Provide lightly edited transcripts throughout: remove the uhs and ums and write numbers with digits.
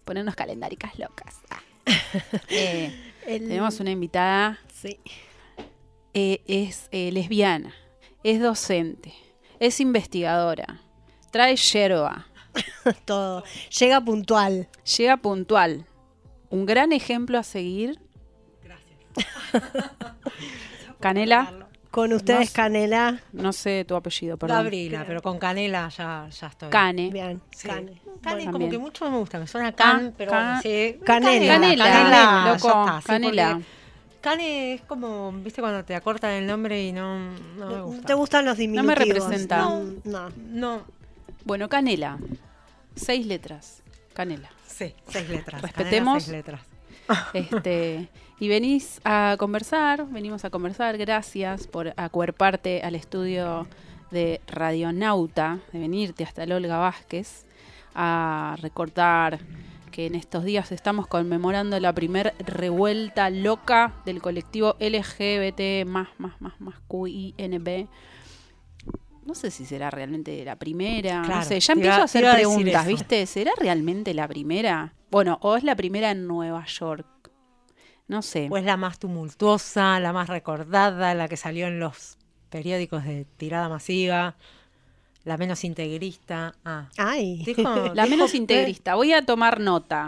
ponernos calendáricas locas. Tenemos una invitada. Sí. Es lesbiana, es docente, es investigadora, trae yerba. Todo. Llega puntual. Llega puntual. Un gran ejemplo a seguir. Gracias. Canela. Con ustedes, Canela. No sé tu apellido, perdón. Gabriela, pero con Canela ya estoy. Cane. Bien, Sí. Cane. Cane Bueno, como bien. que mucho me gusta, me suena Can, pero sí. Canela. Canela, loco. ya está, sí, Canela. porque Cane es como, viste, cuando te acortan el nombre y no me ¿No gusta. te gustan los No diminutivos? me representa. No. No, Bueno, Canela. 6 letras. Canela. sí, 6 letras. Respetemos. Canela, 6 letras. Y venimos a conversar, gracias por acuerparte al estudio de Radionauta, de venirte hasta el Olga Vázquez, a recordar que en estos días estamos conmemorando la primer revuelta loca del colectivo LGBT más QINB. No sé si será realmente la primera, Claro, no sé, ya te empiezo iba- a hacer te iba a decir preguntas, eso. ¿viste? ¿Será realmente la primera? Bueno, o es la primera en Nueva York. No sé. Pues la más tumultuosa, la más recordada, la que salió en los periódicos de tirada masiva, la menos integrista. Ay. La menos integrista. Voy a tomar nota.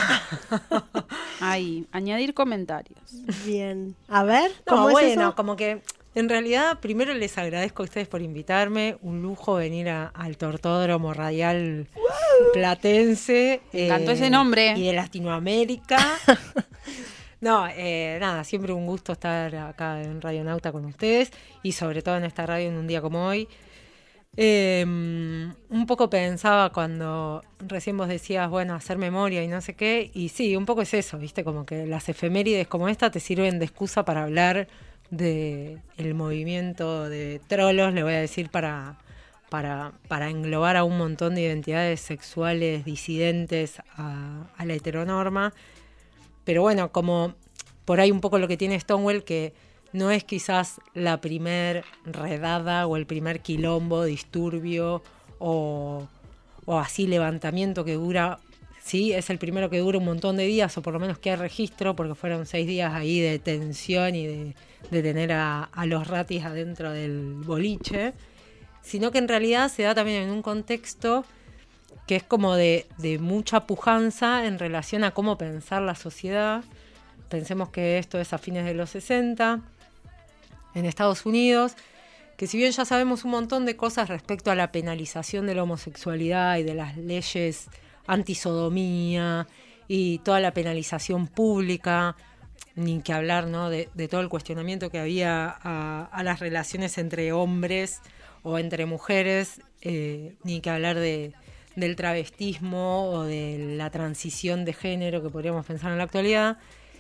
Ahí, añadir comentarios. Bien. A ver, No, ¿cómo es bueno, eso? como que en realidad primero les agradezco a ustedes por invitarme, un lujo venir al Tortódromo Radial Platense. Me encantó ese nombre. Y de Latinoamérica. No, nada, siempre un gusto estar acá en Radionauta con ustedes y sobre todo en esta radio en un día como hoy. Un poco pensaba cuando recién vos decías, bueno, hacer memoria y no sé qué, y sí, un poco es eso, ¿viste? Como que las efemérides como esta te sirven de excusa para hablar de el movimiento de trolos, le voy a decir, para englobar a un montón de identidades sexuales disidentes a la heteronorma. Pero bueno, como por ahí un poco lo que tiene Stonewall, que no es quizás la primer redada o el primer quilombo, disturbio o así levantamiento que dura, sí, es el primero que dura un montón de días, o por lo menos que hay registro, porque fueron 6 días ahí de tensión y de tener a los ratis adentro del boliche, sino que en realidad se da también en un contexto que es como de mucha pujanza en relación a cómo pensar la sociedad. Pensemos que esto es a fines de los 60, en Estados Unidos, que si bien ya sabemos un montón de cosas respecto a la penalización de la homosexualidad y de las leyes antisodomía y toda la penalización pública, ni que hablar, ¿no?, de todo el cuestionamiento que había a las relaciones entre hombres o entre mujeres, ni que hablar del travestismo o de la transición de género que podríamos pensar en la actualidad.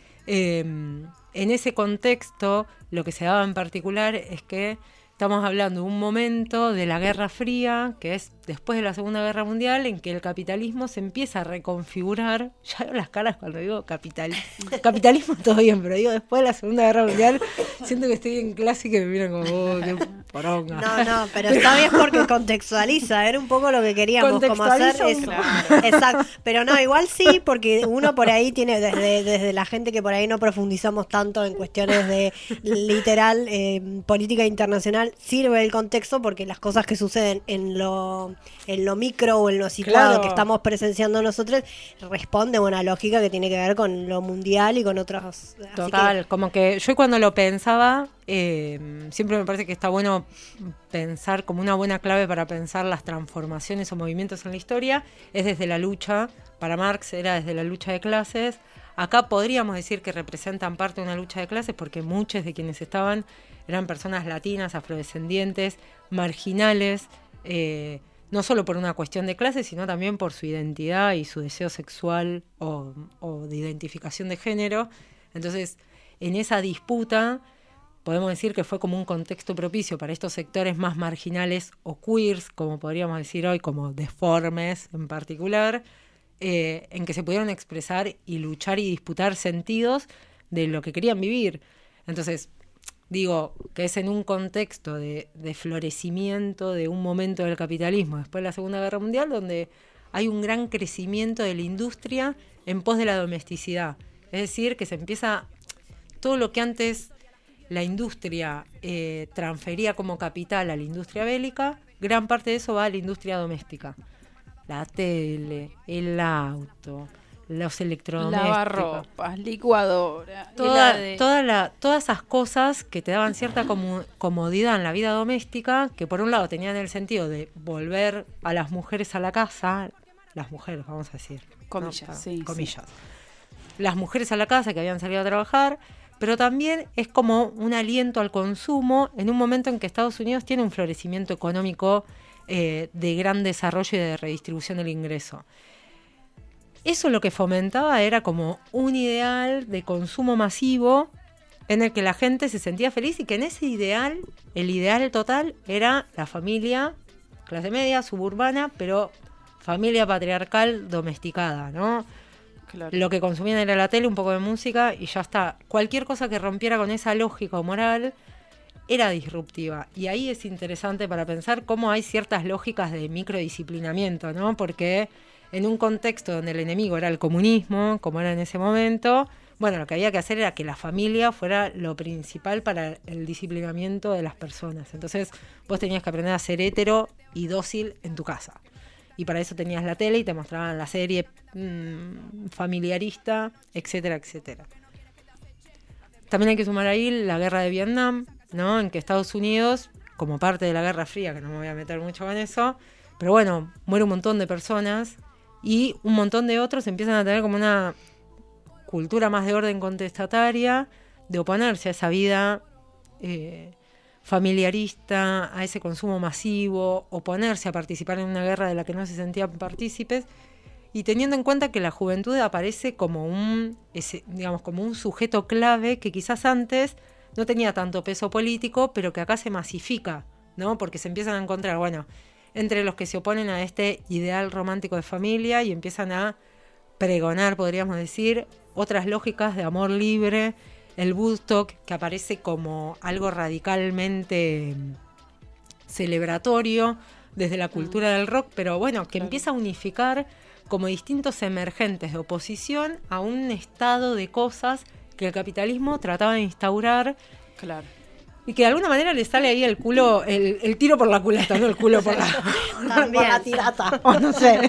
En ese contexto, lo que se daba en particular es que estamos hablando de un momento de la Guerra Fría, que es después de la Segunda Guerra Mundial, en que el capitalismo se empieza a reconfigurar. Ya veo las caras cuando digo capitalismo, todo bien, pero digo después de la Segunda Guerra Mundial, siento que estoy en clase y que me miran como, oh, qué poronga. No, pero está bien porque contextualiza, era un poco lo que queríamos, como hacer eso. Claro. Exacto, pero no, igual sí, porque uno por ahí tiene, desde la gente que por ahí no profundizamos tanto en cuestiones de literal política internacional, sirve el contexto porque las cosas que suceden en lo micro o en lo situado, Claro, que estamos presenciando nosotros, responde a una lógica que tiene que ver con lo mundial y con otros. Así Total, como que yo cuando lo pensaba, siempre me parece que está bueno pensar como una buena clave para pensar las transformaciones o movimientos en la historia, es desde la lucha. Para Marx era desde la lucha de clases. Acá podríamos decir que representan parte de una lucha de clases porque muchos de quienes estaban eran personas latinas, afrodescendientes, marginales, no solo por una cuestión de clase, sino también por su identidad y su deseo sexual o de identificación de género. Entonces, en esa disputa, podemos decir que fue como un contexto propicio para estos sectores más marginales o queers, como podríamos decir hoy, como deformes en particular, en que se pudieron expresar y luchar y disputar sentidos de lo que querían vivir. Entonces, digo que es en un contexto de florecimiento de un momento del capitalismo después de la Segunda Guerra Mundial donde hay un gran crecimiento de la industria en pos de la domesticidad. Es decir, que se empieza todo lo que antes la industria transfería como capital a la industria bélica, gran parte de eso va a la industria doméstica. La tele, el auto, los electrodomésticos. Lavarropas, licuadora, Todas esas cosas que te daban cierta comodidad en la vida doméstica, que por un lado tenían el sentido de volver a las mujeres a la casa, las mujeres, vamos a decir. Comillas, ¿no? sí. Comillas. Sí. Las mujeres a la casa que habían salido a trabajar, pero también es como un aliento al consumo en un momento en que Estados Unidos tiene un florecimiento económico de gran desarrollo y de redistribución del ingreso. Eso lo que fomentaba era como un ideal de consumo masivo en el que la gente se sentía feliz y que en ese ideal, el ideal total era la familia, clase media, suburbana, pero familia patriarcal domesticada, ¿no? Claro. Lo que consumían era la tele, un poco de música y ya está. Cualquier cosa que rompiera con esa lógica o moral era disruptiva. Y ahí es interesante para pensar cómo hay ciertas lógicas de microdisciplinamiento, ¿no? Porque en un contexto donde el enemigo era el comunismo, como era en ese momento, bueno, lo que había que hacer era que la familia fuera lo principal para el disciplinamiento de las personas. Entonces vos tenías que aprender a ser hétero y dócil en tu casa. Y para eso tenías la tele y te mostraban la serie familiarista, etcétera, etcétera. También hay que sumar ahí la guerra de Vietnam, ¿no? En que Estados Unidos, como parte de la Guerra Fría, que no me voy a meter mucho con eso, pero bueno, muere un montón de personas y un montón de otros empiezan a tener como una cultura más de orden contestataria, de oponerse a esa vida familiarista, a ese consumo masivo, oponerse a participar en una guerra de la que no se sentían partícipes, y teniendo en cuenta que la juventud aparece como como un sujeto clave que quizás antes no tenía tanto peso político, pero que acá se masifica, ¿no? Porque se empiezan a encontrar, bueno, entre los que se oponen a este ideal romántico de familia y empiezan a pregonar, podríamos decir, otras lógicas de amor libre, el Woodstock, que aparece como algo radicalmente celebratorio desde la cultura del rock, pero bueno, que empieza a unificar como distintos emergentes de oposición a un estado de cosas que el capitalismo trataba de instaurar. Claro. Y que de alguna manera le sale ahí el culo, el tiro por la culata, no el culo por la, por la tirata. O no sé.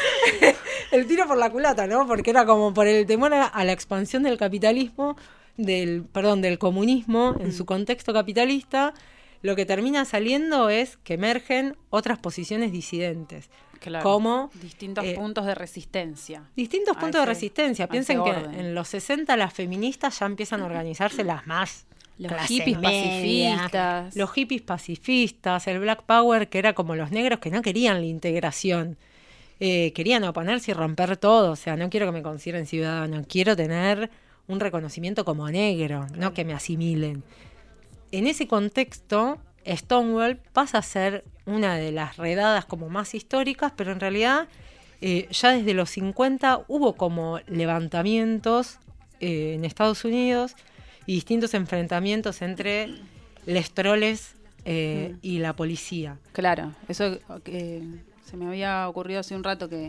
El tiro por la culata, ¿no? Porque era como por el temor a la expansión del capitalismo, del comunismo en su contexto capitalista, lo que termina saliendo es que emergen otras posiciones disidentes. Claro, como distintos puntos de resistencia. Distintos puntos de resistencia. Piensen que en los 60 las feministas ya empiezan a organizarse las más los hippies pacifistas. Los hippies pacifistas, el Black Power, que era como los negros que no querían la integración. Querían oponerse y romper todo. O sea, no quiero que me consideren ciudadano, quiero tener un reconocimiento como negro, no que me asimilen. En ese contexto, Stonewall pasa a ser una de las redadas como más históricas, pero en realidad ya desde los 50 hubo como levantamientos en Estados Unidos y distintos enfrentamientos entre les troles y la policía. Claro, eso se me había ocurrido hace un rato, que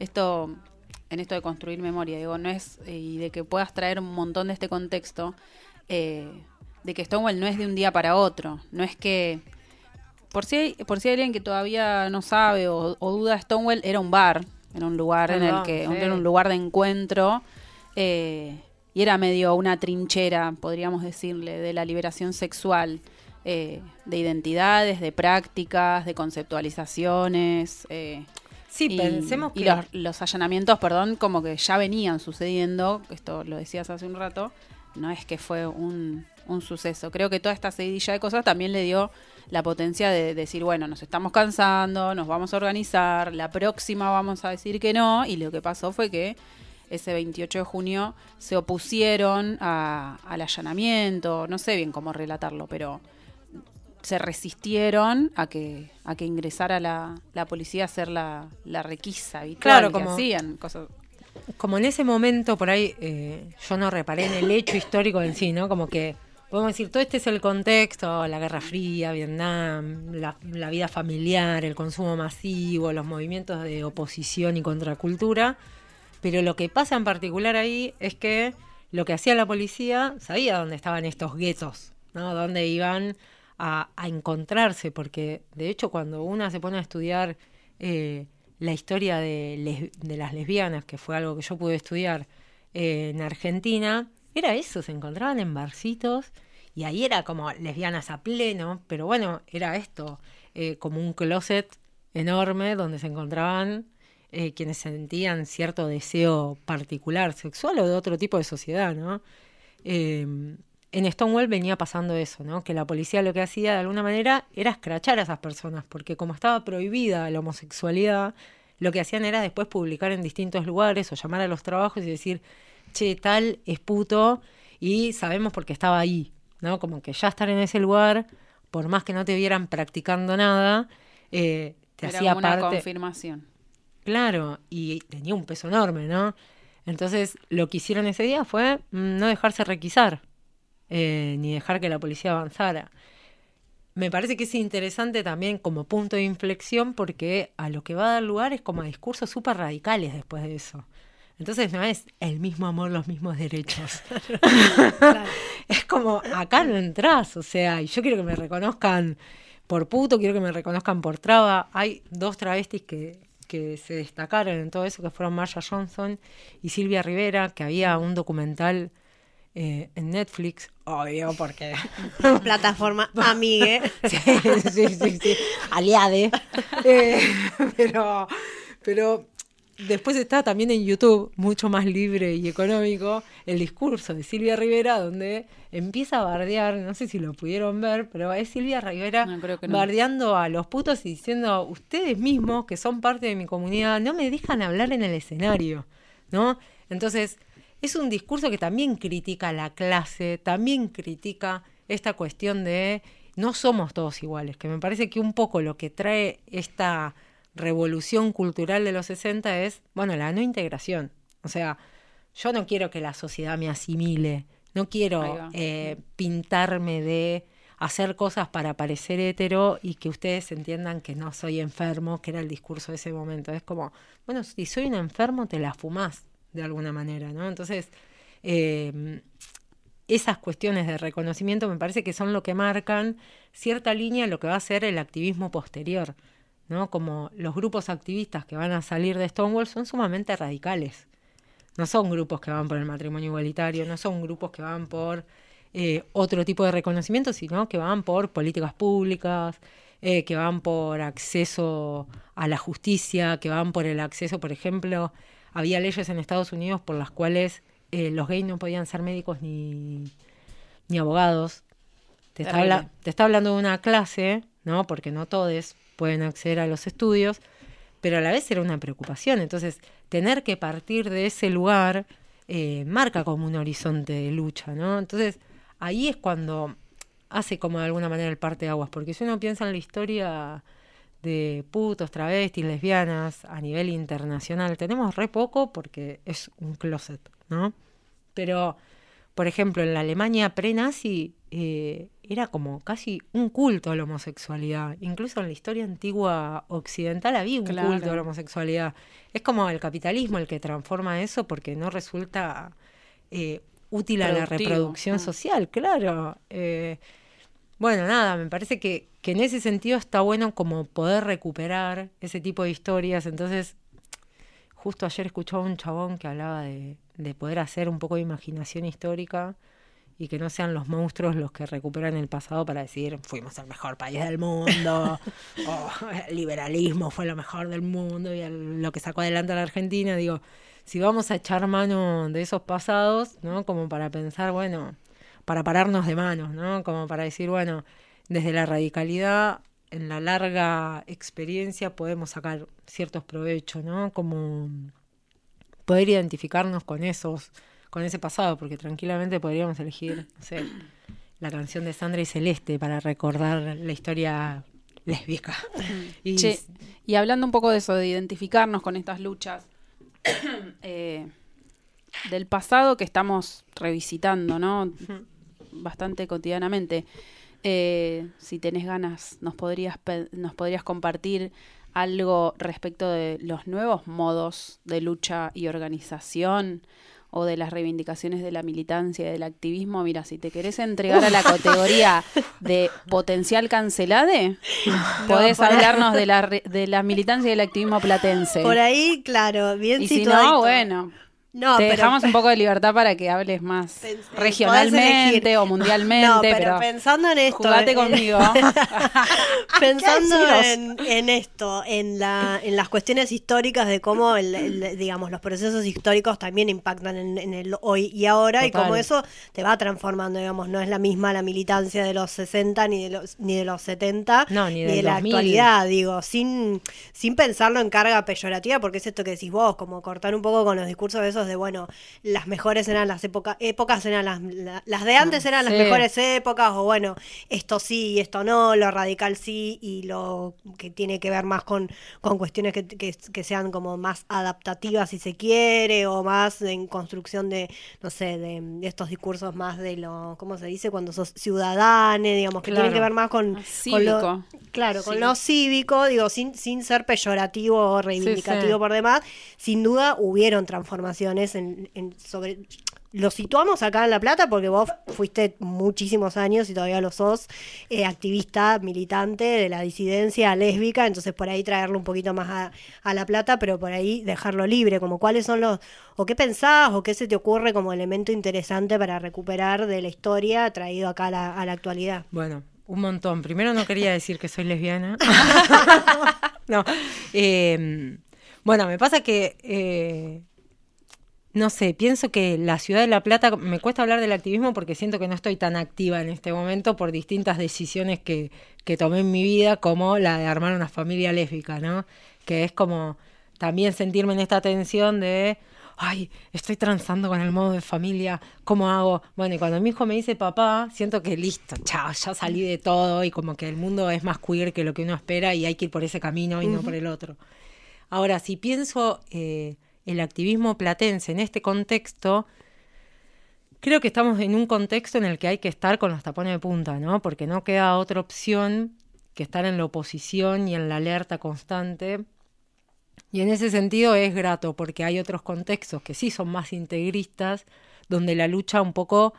en esto de construir memoria, digo, no es, y de que puedas traer un montón de este contexto, de que Stonewall no es de un día para otro, no es que, por si hay alguien que todavía no sabe o duda, Stonewall era un bar, era un lugar era un lugar de encuentro, y era medio una trinchera, podríamos decirle, de la liberación sexual, de identidades, de prácticas, de conceptualizaciones. Sí, pensemos que... Y los allanamientos, como que ya venían sucediendo, esto lo decías hace un rato, no es que fue un suceso. Creo que toda esta seguidilla de cosas también le dio la potencia de decir, bueno, nos estamos cansando, nos vamos a organizar, la próxima vamos a decir que no, y lo que pasó fue que ese 28 de junio se opusieron al allanamiento, no sé bien cómo relatarlo, pero se resistieron a que ingresara la policía a hacer la requisa habitual, claro, que hacían cosas. Como en ese momento por ahí yo no reparé en el hecho histórico en sí, ¿no? Como que podemos decir, todo este es el contexto, la Guerra Fría, Vietnam, la vida familiar, el consumo masivo, los movimientos de oposición y contracultura, pero lo que pasa en particular ahí es que lo que hacía la policía sabía dónde estaban estos guetos, ¿no? Dónde iban a encontrarse, porque de hecho cuando una se pone a estudiar la historia de las lesbianas, que fue algo que yo pude estudiar en Argentina, era eso, se encontraban en barcitos y ahí era como lesbianas a pleno, pero bueno, era esto, como un closet enorme donde se encontraban quienes sentían cierto deseo particular, sexual o de otro tipo de sociedad, ¿no? En Stonewall venía pasando eso, ¿no? Que la policía lo que hacía de alguna manera era escrachar a esas personas, porque como estaba prohibida la homosexualidad, lo que hacían era después publicar en distintos lugares o llamar a los trabajos y decir, che, tal es puto y sabemos porque estaba ahí, ¿no? Como que ya estar en ese lugar, por más que no te vieran practicando nada, te Era hacía como una parte. confirmación. Claro, y tenía un peso enorme, ¿no? Entonces lo que hicieron ese día fue no dejarse requisar, ni dejar que la policía avanzara. Me parece que es interesante también como punto de inflexión porque a lo que va a dar lugar es como a discursos súper radicales después de eso. Entonces no es el mismo amor, los mismos derechos. Claro. Es como, acá no entrás, o sea, y yo quiero que me reconozcan por puto, quiero que me reconozcan por traba. Hay 2 travestis que se destacaron en todo eso, que fueron Marsha Johnson y Silvia Rivera, que había un documental en Netflix, obvio, porque... Plataforma amigue. sí, aliade. Pero después está también en YouTube, mucho más libre y económico, el discurso de Silvia Rivera, donde empieza a bardear, no sé si lo pudieron ver, pero es Silvia Rivera No, creo que no. bardeando a los putos y diciendo, ustedes mismos, que son parte de mi comunidad, no me dejan hablar en el escenario, ¿no? Entonces, es un discurso que también critica la clase, también critica esta cuestión de no somos todos iguales, que me parece que un poco lo que trae esta revolución cultural de los 60 es, bueno, la no integración. O sea, yo no quiero que la sociedad me asimile, no quiero pintarme de hacer cosas para parecer hetero y que ustedes entiendan que no soy enfermo, que era el discurso de ese momento. Es como, bueno, si soy un enfermo te la fumás de alguna manera, ¿no? Entonces, esas cuestiones de reconocimiento me parece que son lo que marcan cierta línea en lo que va a ser el activismo posterior, ¿no? Como los grupos activistas que van a salir de Stonewall son sumamente radicales. No son grupos que van por el matrimonio igualitario, no son grupos que van por otro tipo de reconocimiento, sino que van por políticas públicas, que van por acceso a la justicia, que van por el acceso, por ejemplo, había leyes en Estados Unidos por las cuales los gays no podían ser médicos ni abogados. Te está hablando de una clase, ¿no? Porque no todos pueden acceder a los estudios, pero a la vez era una preocupación. Entonces, tener que partir de ese lugar marca como un horizonte de lucha, ¿no? Entonces, ahí es cuando hace como de alguna manera el parteaguas, porque si uno piensa en la historia de putos, travestis, lesbianas a nivel internacional, tenemos re poco porque es un closet, ¿no? Pero, por ejemplo, en la Alemania pre-nazi era como casi un culto a la homosexualidad. Incluso en la historia antigua occidental había un culto a la homosexualidad. Es como el capitalismo el que transforma eso porque no resulta útil a la reproducción social, claro. Bueno, nada, me parece que en ese sentido está bueno como poder recuperar ese tipo de historias. Entonces, justo ayer escuchaba un chabón que hablaba de poder hacer un poco de imaginación histórica y que no sean los monstruos los que recuperan el pasado para decir fuimos el mejor país del mundo, el liberalismo fue lo mejor del mundo y lo que sacó adelante a la Argentina. Digo, si vamos a echar mano de esos pasados, ¿no? Como para pensar, bueno, para pararnos de manos, ¿no? Como para decir, bueno, desde la radicalidad, en la larga experiencia podemos sacar ciertos provechos, ¿no? Como poder identificarnos con ese pasado, porque tranquilamente podríamos elegir, no sé, la canción de Sandra y Celeste para recordar la historia lésbica. Y hablando un poco de eso, de identificarnos con estas luchas del pasado que estamos revisitando, ¿no? bastante cotidianamente. Si tenés ganas, nos podrías compartir algo respecto de los nuevos modos de lucha y organización o de las reivindicaciones de la militancia y del activismo. Mira, si te querés entregar a la categoría de potencial cancelade, podés hablarnos de la militancia y el activismo platense. Por ahí, claro, bien y si situadito. no, bueno, te dejamos un poco de libertad para que hables más regionalmente o mundialmente. No, pero pensando en esto, jugate conmigo. Pensando en esto, en las cuestiones históricas de cómo digamos, los procesos históricos también impactan en el hoy y ahora. Total. Y cómo eso te va transformando, digamos, no es la misma la militancia de los 60 ni de los 70, ni de la 2000. Actualidad, digo, sin pensarlo en carga peyorativa, porque es esto que decís vos, como cortar un poco con los discursos de esos de, bueno, las mejores eran las épocas eran las de antes eran las mejores épocas, o bueno, esto sí y esto no, lo radical sí, y lo que tiene que ver más con cuestiones que sean como más adaptativas, si se quiere, o más en construcción de, no sé, de estos discursos más de lo, ¿cómo se dice? Cuando sos ciudadane, digamos, que tienen que ver más con lo, claro, con lo cívico, digo, sin ser peyorativo o reivindicativo por demás. Sin duda hubieron transformaciones sobre... Lo situamos acá en La Plata porque vos fuiste muchísimos años y todavía lo sos, activista, militante de la disidencia lésbica, entonces por ahí traerlo un poquito más a La Plata, pero por ahí dejarlo libre, como cuáles son o qué pensás, o qué se te ocurre como elemento interesante para recuperar de la historia traído acá a la actualidad. Bueno, un montón. Primero no quería decir que soy lesbiana. No. Bueno, me pasa que... no sé, pienso que la ciudad de La Plata, me cuesta hablar del activismo porque siento que no estoy tan activa en este momento por distintas decisiones que tomé en mi vida, como la de armar una familia lésbica, ¿no? Que es como también sentirme en esta tensión de, ay, estoy transando con el modo de familia, ¿cómo hago? Bueno, y cuando mi hijo me dice papá, siento que listo, chao, ya salí de todo y como que el mundo es más queer que lo que uno espera y hay que ir por ese camino y no por el otro. Ahora, si pienso... el activismo platense en este contexto, creo que estamos en un contexto en el que hay que estar con los tapones de punta, ¿no? Porque no queda otra opción que estar en la oposición y en la alerta constante. Y en ese sentido es grato, porque hay otros contextos que sí son más integristas, donde la lucha un poco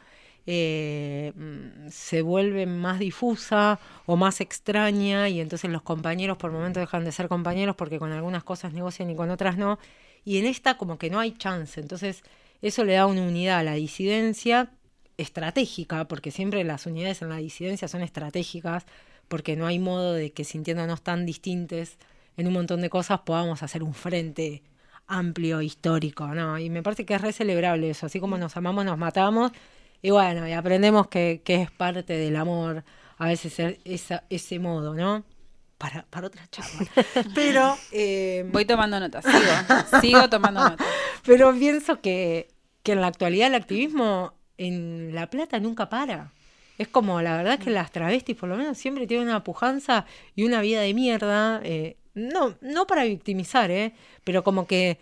se vuelve más difusa o más extraña, y entonces los compañeros por momentos dejan de ser compañeros porque con algunas cosas negocian y con otras no. Y en esta como que no hay chance, entonces eso le da una unidad a la disidencia estratégica, porque siempre las unidades en la disidencia son estratégicas, porque no hay modo de que sintiéndonos tan distintos en un montón de cosas podamos hacer un frente amplio, histórico, ¿no? Y me parece que es re celebrable eso, así como nos amamos, nos matamos, y bueno, y aprendemos que es parte del amor, a veces ese modo, ¿no? Para otra charla. Pero... voy tomando notas, sigo tomando notas. Pero pienso que en la actualidad el activismo en La Plata nunca para. Es como, la verdad es que las travestis por lo menos siempre tienen una pujanza y una vida de mierda. No para victimizar, pero como que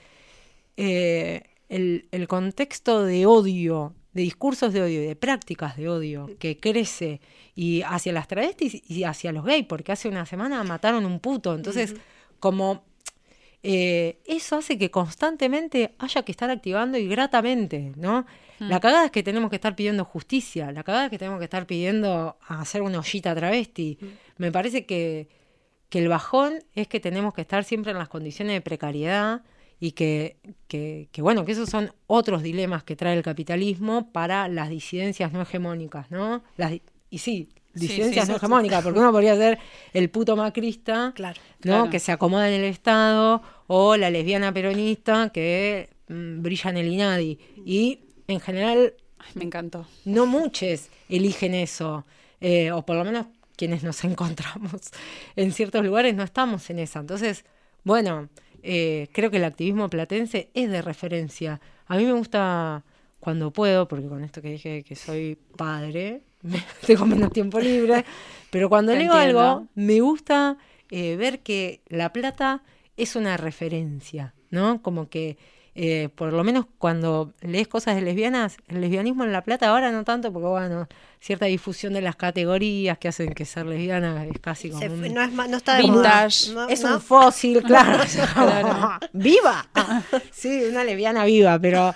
el contexto de odio, de discursos de odio y de prácticas de odio que crece y hacia las travestis y hacia los gays, porque hace una semana mataron un puto, entonces como eso hace que constantemente haya que estar activando y gratamente, ¿no? La cagada es que tenemos que estar pidiendo justicia, la cagada es que tenemos que estar pidiendo hacer una ollita travesti. Me parece que el bajón es que tenemos que estar siempre en las condiciones de precariedad y que bueno, que esos son otros dilemas que trae el capitalismo para las disidencias no hegemónicas, ¿no? Disidencias no hegemónicas, porque uno podría ser el puto macrista, claro, ¿no? Claro. Que se acomoda en el Estado, o la lesbiana peronista que brilla en el INADI. Y en general, Ay, me encantó. no muchos eligen eso, o por lo menos quienes nos encontramos en ciertos lugares no estamos en esa. Entonces, bueno, creo que el activismo platense es de referencia. A mí me gusta cuando puedo, porque con esto que dije que soy padre, tengo menos tiempo libre, pero cuando leo algo, me gusta ver que La Plata es una referencia, ¿no? Como que por lo menos cuando lees cosas de lesbianas, el lesbianismo en La Plata ahora no tanto, porque bueno, cierta difusión de las categorías que hacen que ser lesbiana es casi como no está de vintage. moda. es un fósil, claro. ¡Viva! Sí, una lesbiana viva, pero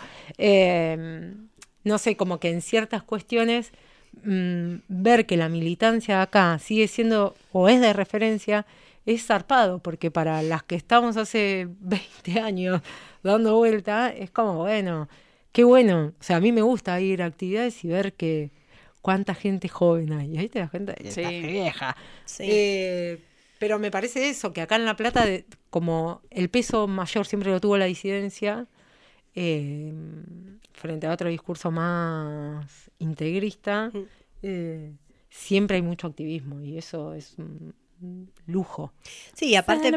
no sé, como que en ciertas cuestiones ver que la militancia acá sigue siendo o es de referencia es zarpado, porque para las que estamos hace 20 años dando vuelta, es como, bueno, qué bueno. O sea, a mí me gusta ir a actividades y ver que cuánta gente joven hay. Ahí te das cuenta, Sí. está vieja. Sí. Pero me parece eso, que acá en La Plata, como el peso mayor siempre lo tuvo la disidencia, frente a otro discurso más integrista, siempre hay mucho activismo y eso es un lujo. Sí, aparte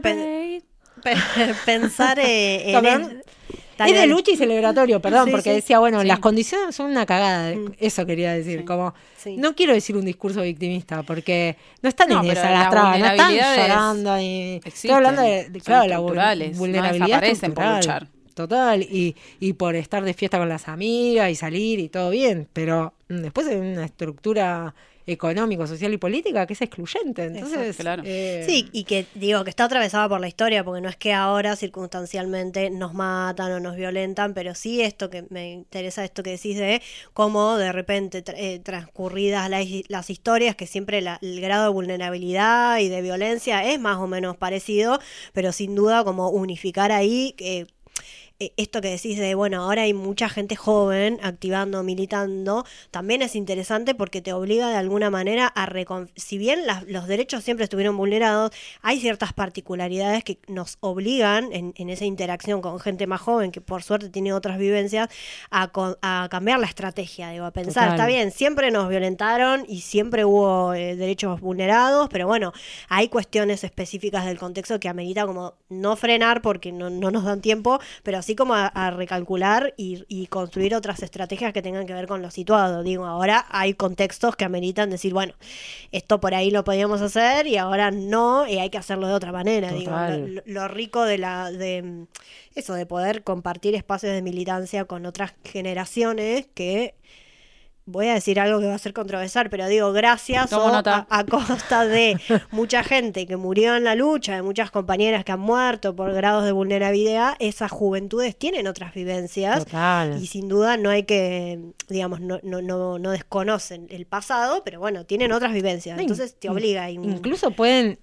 pensar Perdón, es de lucha y celebratorio, perdón, Sí, porque sí. decía, bueno, Sí. las condiciones son una cagada, eso quería decir, Sí. como, Sí. no quiero decir un discurso victimista, porque no están No, en pero esa las las trabas, no están vulnerabilidades llorando, y estoy existen, hablando de son claro, la estructurales, no vulnerabilidad desaparecen por estructural, luchar. total, y por estar de fiesta con las amigas y salir y todo bien, pero después hay una estructura económico, social y política que es excluyente, entonces Exacto, claro. Sí, y que digo que está atravesada por la historia, porque no es que ahora circunstancialmente nos matan o nos violentan, pero sí esto que me interesa, esto que decís de cómo de repente transcurridas las historias, que siempre el grado de vulnerabilidad y de violencia es más o menos parecido, pero sin duda como unificar ahí esto que decís de, bueno, ahora hay mucha gente joven activando, militando, también es interesante porque te obliga de alguna manera a si bien los derechos siempre estuvieron vulnerados, hay ciertas particularidades que nos obligan en esa interacción con gente más joven, que por suerte tiene otras vivencias, a cambiar la estrategia, digo, a pensar, Total. está bien, siempre nos violentaron y siempre hubo derechos vulnerados, pero bueno, hay cuestiones específicas del contexto que amerita como no frenar porque no nos dan tiempo, pero así como a recalcular y construir otras estrategias que tengan que ver con lo situado. Digo, ahora hay contextos que ameritan decir, bueno, esto por ahí lo podíamos hacer y ahora no, y hay que hacerlo de otra manera. Total. Digo, lo rico de eso, de poder compartir espacios de militancia con otras generaciones que... Voy a decir algo que va a ser controversial, pero digo, gracias Tomo nota. a costa de mucha gente que murió en la lucha, de muchas compañeras que han muerto por grados de vulnerabilidad, esas juventudes tienen otras vivencias. Total. Y sin duda no hay que, digamos, no desconocen el pasado, pero bueno, tienen otras vivencias. No, Entonces te obliga. Incluso pueden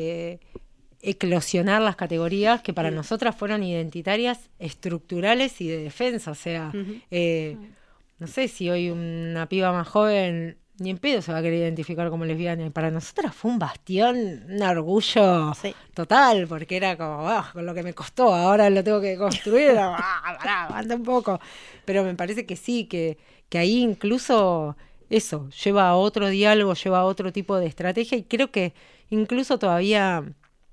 eclosionar las categorías que para nosotras fueron identitarias, estructurales y de defensa. O sea, no sé si hoy una piba más joven ni en pedo se va a querer identificar como lesbiana. Y para nosotras fue un bastión, un orgullo total, porque era como, con lo que me costó, ahora lo tengo que construir, aguanta un poco. Pero me parece que sí, que ahí incluso eso lleva a otro diálogo, lleva a otro tipo de estrategia, y creo que incluso todavía,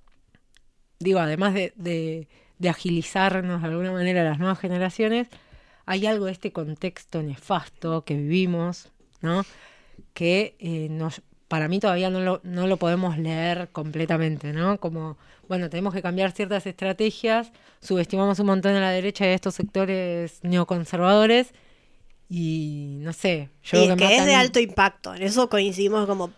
digo, además de agilizarnos de alguna manera a las nuevas generaciones, hay algo de este contexto nefasto que vivimos, ¿no? Que para mí todavía no lo podemos leer completamente, ¿no? Como, bueno, tenemos que cambiar ciertas estrategias, subestimamos un montón a la derecha y a estos sectores neoconservadores, y no sé, yo Y creo es que es de alto impacto, en eso coincidimos como...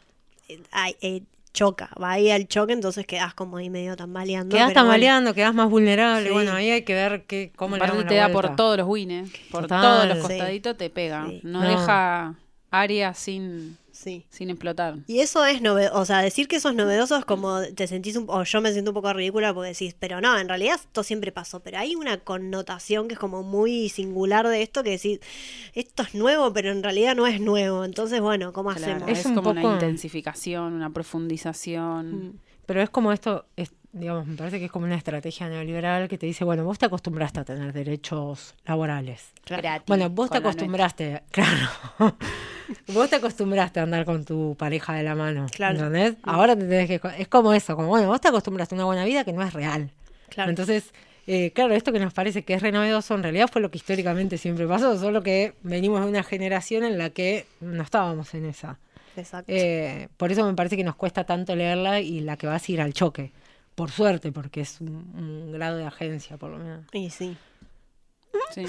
choca, va ahí al choque, entonces quedás como ahí medio tambaleando. Quedás pero tambaleando, quedás más vulnerable. Sí. Bueno, ahí hay que ver cómo le Aparte damos te la da vuelta. por todos los wines, por Total. todos los Sí. costaditos te pega. Sí. No No. deja área sin Sí. explotar. Y eso es novedoso, o sea, decir que eso es novedoso es como te sentís o yo me siento un poco ridícula porque decís, pero no, en realidad esto siempre pasó, pero hay una connotación que es como muy singular de esto que decís, esto es nuevo, pero en realidad no es nuevo, entonces bueno, ¿cómo Claro, hacemos? Es es un como poco- una intensificación, una profundización. Pero es como esto, digamos, me parece que es como una estrategia neoliberal que te dice, bueno, vos te acostumbraste a tener derechos laborales. Gratis, Bueno, vos te con la acostumbraste, claro. Vos te acostumbraste a andar con tu pareja de la mano, Claro. ¿entendés? Ahora te tenés que... Es como eso, como, bueno, vos te acostumbraste a una buena vida que no es real. Claro. Entonces, claro, esto que nos parece que es re novedoso, en realidad fue lo que históricamente siempre pasó, solo que venimos de una generación en la que no estábamos en esa. Exacto. Por eso me parece que nos cuesta tanto leerla y la que vas a ir al choque. Por suerte, porque es un grado de agencia, por lo menos. Y sí. Sí.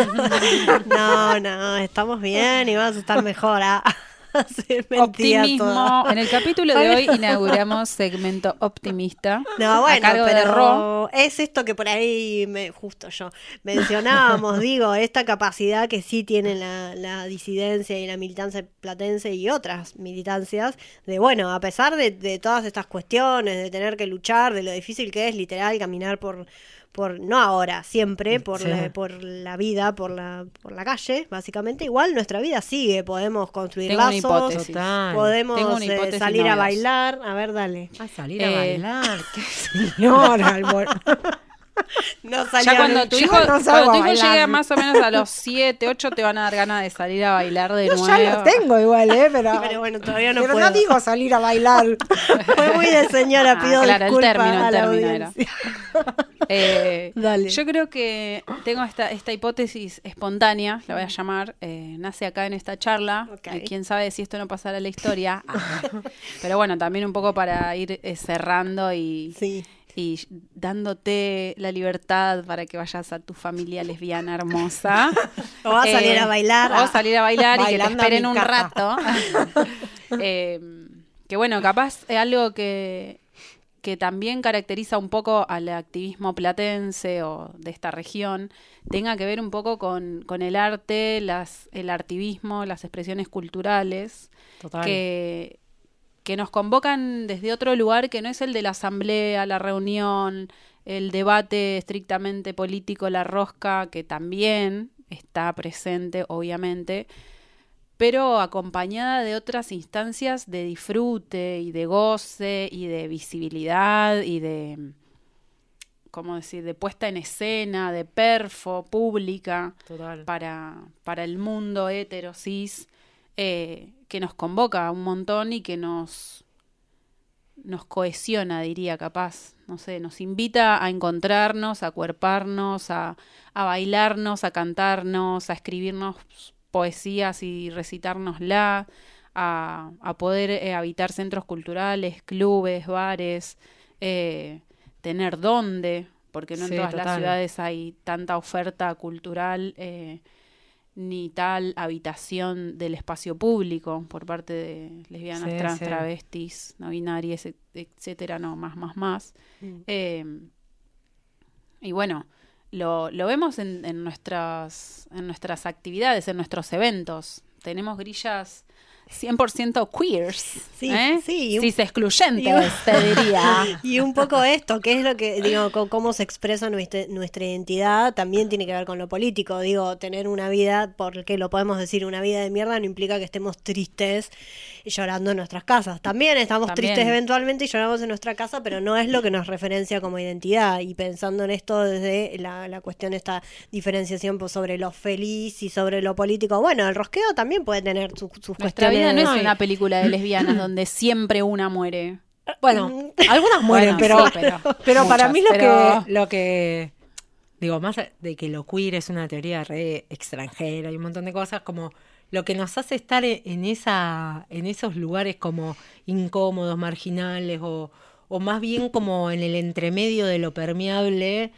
No, estamos bien y vamos a estar mejor. Sí, mentira Optimismo. toda. En el capítulo de hoy inauguramos segmento optimista. No, bueno, a cargo de Ro. pero es esto que por ahí justo yo mencionábamos, digo, esta capacidad que sí tiene la disidencia y la militancia platense y otras militancias, de bueno, a pesar de todas estas cuestiones, de tener que luchar, de lo difícil que es literal caminar por no ahora, siempre, por la vida, por la calle, básicamente. Igual nuestra vida sigue, podemos construir Tengo una lazos, hipótesis. Total. podemos Tengo una hipótesis, salir a novios. bailar. A ver, dale. A salir a bailar. Qué señora. No Ya salía cuando tu yo hijo, no salgo cuando tu a hijo bailar. llegue más o menos a los 7, 8, te van a dar ganas de salir a bailar de nuevo. Ya lo tengo igual, pero bueno, todavía no pero puedo. no digo salir a bailar. Fue muy de señora, Ah, pido claro, el disculpas término, a el la término era. audiencia. Dale. Yo creo que tengo esta hipótesis espontánea, la voy a llamar, nace acá en esta charla. Ok. Quién sabe si esto no pasará a la historia. Pero bueno, también un poco para ir cerrando y dándote la libertad para que vayas a tu familia lesbiana hermosa. O vas a salir a bailar. O salir a bailar y que te Bailando a esperen mi un casa. rato. Que bueno, capaz es algo que también caracteriza un poco al activismo platense o de esta región, tenga que ver un poco con el arte, el artivismo, las expresiones culturales, Total. que nos convocan desde otro lugar que no es el de la asamblea, la reunión, el debate estrictamente político, la rosca, que también está presente, obviamente, pero acompañada de otras instancias de disfrute y de goce y de visibilidad y de, ¿cómo decir?, de puesta en escena, de perfo pública Total. para el mundo hetero, cis, que nos convoca un montón y que nos cohesiona, diría, capaz. No sé, nos invita a encontrarnos, a acuerparnos, a bailarnos, a cantarnos, a escribirnos poesías y recitárnosla, a poder habitar centros culturales, clubes, bares, tener dónde, porque no en Sí, todas las total. ciudades hay tanta oferta cultural, ni tal habitación del espacio público por parte de lesbianas, Sí, trans, sí. travestis, no binarias, etcétera, no, más. Y bueno, lo vemos en nuestras actividades, en nuestros eventos. Tenemos grillas 100% queers, Sí, ¿eh? sí, Cis excluyentes, te diría. Y un poco esto, que es lo que, digo, cómo se expresa nuestra identidad, también tiene que ver con lo político. Digo, tener una vida, porque lo podemos decir, una vida de mierda, no implica que estemos tristes y llorando en nuestras casas. También estamos También. tristes eventualmente y lloramos en nuestra casa, pero no es lo que nos referencia como identidad. Y pensando en esto desde la cuestión, esta diferenciación sobre lo feliz y sobre lo político. Bueno, el rosqueo también puede tener sus Nuestra cuestiones. vida no es No, una película de lesbianas donde siempre una muere. Bueno, algunas mueren, Bueno, pero, sí, pero para muchas, mí pero- lo que digo, más de que lo queer es una teoría re extranjera y un montón de cosas, como lo que nos hace estar en esos lugares como incómodos, marginales o más bien como en el entremedio de lo permeable,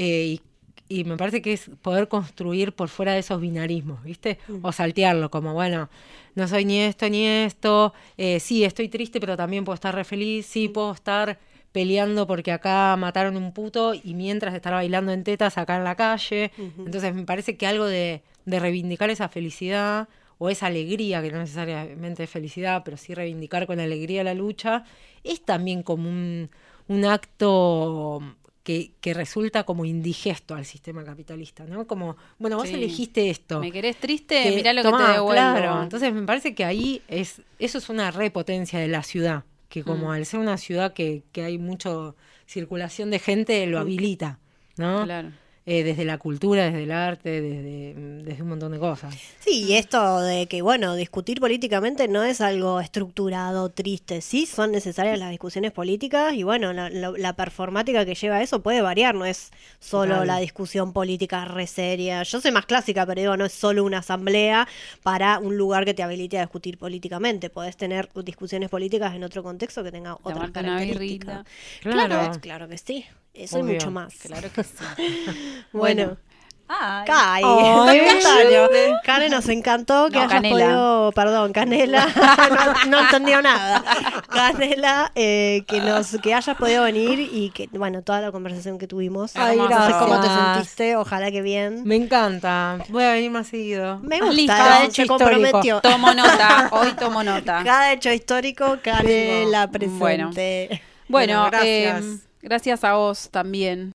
y me parece que es poder construir por fuera de esos binarismos, ¿viste? O saltearlo, como bueno, no soy ni esto, sí, estoy triste, pero también puedo estar re feliz, sí, puedo estar peleando porque acá mataron un puto y mientras estar bailando en tetas acá en la calle. Entonces me parece que algo de reivindicar esa felicidad o esa alegría, que no necesariamente es felicidad, pero sí reivindicar con alegría la lucha, es también como un acto que resulta como indigesto al sistema capitalista, ¿no? Como, bueno, vos Sí. elegiste esto. ¿Me querés triste? Mirá lo que tomá, te devuelvo. Claro, entonces me parece que ahí eso es una repotencia de la ciudad, que como al ser una ciudad que hay mucha circulación de gente, lo habilita, ¿no? Claro. Desde la cultura, desde el arte, desde un montón de cosas. Sí, y esto de que, bueno, discutir políticamente no es algo estructurado, triste. Sí, son necesarias las discusiones políticas y, bueno, la performática que lleva a eso puede variar. No es solo Total. la discusión política re seria. Yo soy más clásica, pero digo, no es solo una asamblea para un lugar que te habilite a discutir políticamente. Podés tener discusiones políticas en otro contexto que tenga otras Tomarte una características. birrita. Claro, claro que sí. Eso y Obvio. mucho más. Claro que sí. Bueno. Ay. Kai, Ay, Castaño. Cane, nos encantó que No, hayas Canela. podido, perdón, Canela, no entendió nada. Canela, que hayas podido venir y que, bueno, toda la conversación que tuvimos. Ay, No sé gracias. cómo te sentiste, ojalá que bien. Me encanta. Voy a venir más seguido. Me gusta, Listo. se Hecho comprometió. Tomo nota, hoy tomo nota. Cada hecho histórico, Canela presente. Bueno, Bueno, gracias. gracias a vos también